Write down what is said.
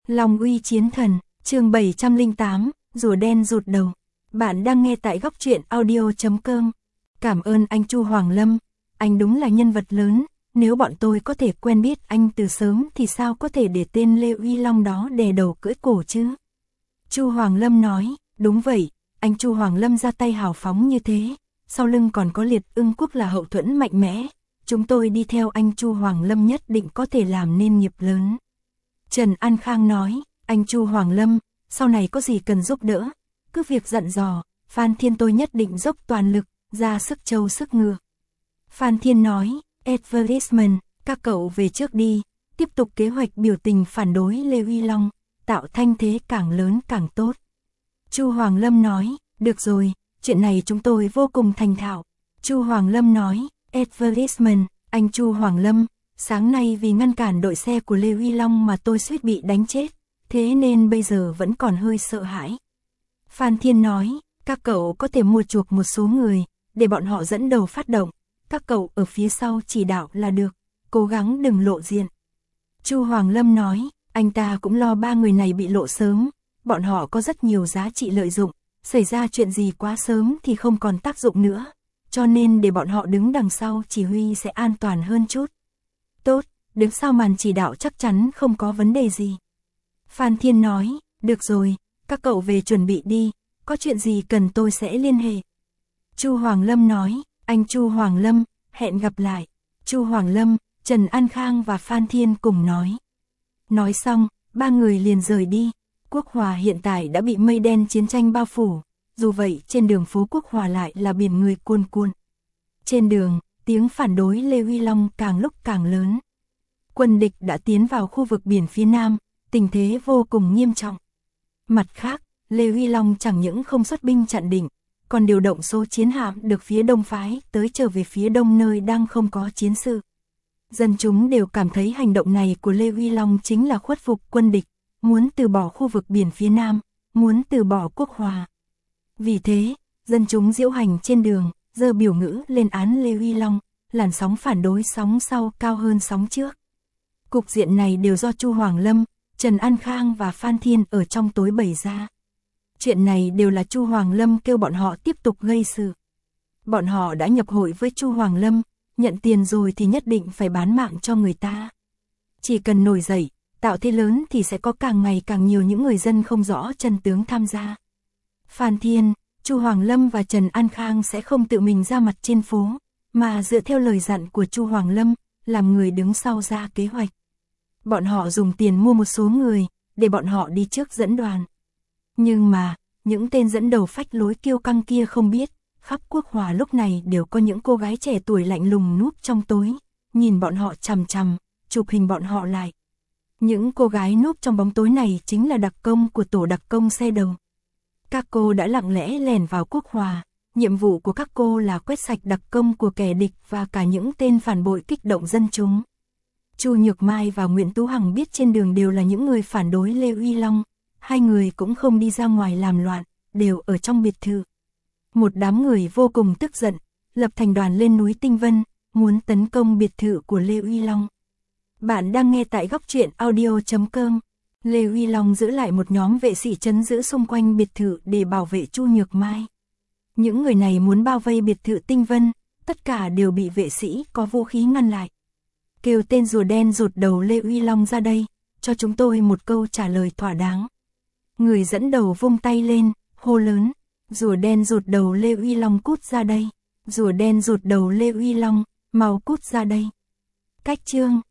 Long uy chiến thần, chương 708, rùa đen rụt đầu. Bạn đang nghe tại góc truyện audio.com. Cảm ơn anh Chu Hoàng Lâm, anh đúng là nhân vật lớn, nếu bọn tôi có thể quen biết anh từ sớm thì sao có thể để tên Lê Uy Long đó đè đầu cưỡi cổ chứ? Chu Hoàng Lâm nói, đúng vậy, anh Chu Hoàng Lâm ra tay hào phóng như thế, sau lưng còn có Liệt Ưng Quốc là hậu thuẫn mạnh mẽ, chúng tôi đi theo anh Chu Hoàng Lâm nhất định có thể làm nên nghiệp lớn. Trần An Khang nói, anh Chu Hoàng Lâm, sau này có gì cần giúp đỡ, cứ việc dặn dò, Phan Thiên tôi nhất định dốc toàn lực, ra sức trâu sức ngựa. Phan Thiên nói, Advertisement, các cậu về trước đi, tiếp tục kế hoạch biểu tình phản đối Lê Uy Long, tạo thanh thế càng lớn càng tốt. Chu Hoàng Lâm nói, được rồi, chuyện này chúng tôi vô cùng thành thạo. Chu Hoàng Lâm nói, Advertisement, anh Chu Hoàng Lâm, sáng nay vì ngăn cản đội xe của Lê Uy Long mà tôi suýt bị đánh chết, thế nên bây giờ vẫn còn hơi sợ hãi. Phan Thiên nói, các cậu có thể mua chuộc một số người, để bọn họ dẫn đầu phát động, các cậu ở phía sau chỉ đạo là được, cố gắng đừng lộ diện. Chu Hoàng Lâm nói, anh ta cũng lo ba người này bị lộ sớm, bọn họ có rất nhiều giá trị lợi dụng, xảy ra chuyện gì quá sớm thì không còn tác dụng nữa, cho nên để bọn họ đứng đằng sau chỉ huy sẽ an toàn hơn chút. Tốt, đứng sau màn chỉ đạo chắc chắn không có vấn đề gì. Phan Thiên nói, được rồi, các cậu về chuẩn bị đi, có chuyện gì cần tôi sẽ liên hệ. Chu Hoàng Lâm nói, anh Chu Hoàng Lâm, hẹn gặp lại. Chu Hoàng Lâm, Trần An Khang và Phan Thiên cùng nói. Nói xong, ba người liền rời đi. Quốc Hòa hiện tại đã bị mây đen chiến tranh bao phủ, dù vậy trên đường phố Quốc Hòa lại là biển người cuồn cuộn. Trên đường, tiếng phản đối Lê Uy Long càng lúc càng lớn. Quân địch đã tiến vào khu vực biển phía Nam, tình thế vô cùng nghiêm trọng. Mặt khác, Lê Uy Long chẳng những không xuất binh chặn địch, còn điều động số chiến hạm được phía Đông phái tới trở về phía Đông nơi đang không có chiến sự. Dân chúng đều cảm thấy hành động này của Lê Uy Long chính là khuất phục quân địch, muốn từ bỏ khu vực biển phía Nam, muốn từ bỏ Quốc Hòa. Vì thế, dân chúng diễu hành trên đường, giơ biểu ngữ lên án Lê Uy Long, làn sóng phản đối sóng sau cao hơn sóng trước. Cục diện này đều do Chu Hoàng Lâm, Trần An Khang và Phan Thiên ở trong tối bày ra. Chuyện này đều là Chu Hoàng Lâm kêu bọn họ tiếp tục gây sự. Bọn họ đã nhập hội với Chu Hoàng Lâm, nhận tiền rồi thì nhất định phải bán mạng cho người ta. Chỉ cần nổi dậy, tạo thế lớn thì sẽ có càng ngày càng nhiều những người dân không rõ chân tướng tham gia. Phan Thiên, Chu Hoàng Lâm và Trần An Khang sẽ không tự mình ra mặt trên phố, mà dựa theo lời dặn của Chu Hoàng Lâm, làm người đứng sau ra kế hoạch. Bọn họ dùng tiền mua một số người, để bọn họ đi trước dẫn đoàn. Nhưng mà, những tên dẫn đầu phách lối kiêu căng kia không biết, khắp Quốc Hòa lúc này đều có những cô gái trẻ tuổi lạnh lùng núp trong tối, nhìn bọn họ chằm chằm, chụp hình bọn họ lại. Những cô gái núp trong bóng tối này chính là đặc công của tổ đặc công xe đầu. Các cô đã lặng lẽ lẻn vào Quốc Hòa, nhiệm vụ của các cô là quét sạch đặc công của kẻ địch và cả những tên phản bội kích động dân chúng. Chu Nhược Mai và Nguyễn Tú Hằng biết trên đường đều là những người phản đối Lê Uy Long, hai người cũng không đi ra ngoài làm loạn, đều ở trong biệt thự. Một đám người vô cùng tức giận, lập thành đoàn lên núi Tinh Vân, muốn tấn công biệt thự của Lê Uy Long. Bạn đang nghe tại góc truyện audio.com. Lê Uy Long giữ lại một nhóm vệ sĩ trấn giữ xung quanh biệt thự để bảo vệ Chu Nhược Mai. Những người này muốn bao vây biệt thự Tinh Vân, tất cả đều bị vệ sĩ có vũ khí ngăn lại. Kêu tên rùa đen rụt đầu Lê Uy Long ra đây, cho chúng tôi một câu trả lời thỏa đáng. Người dẫn đầu vung tay lên, hô lớn, rùa đen rụt đầu Lê Uy Long cút ra đây, rùa đen rụt đầu Lê Uy Long, mau cút ra đây. Cách chương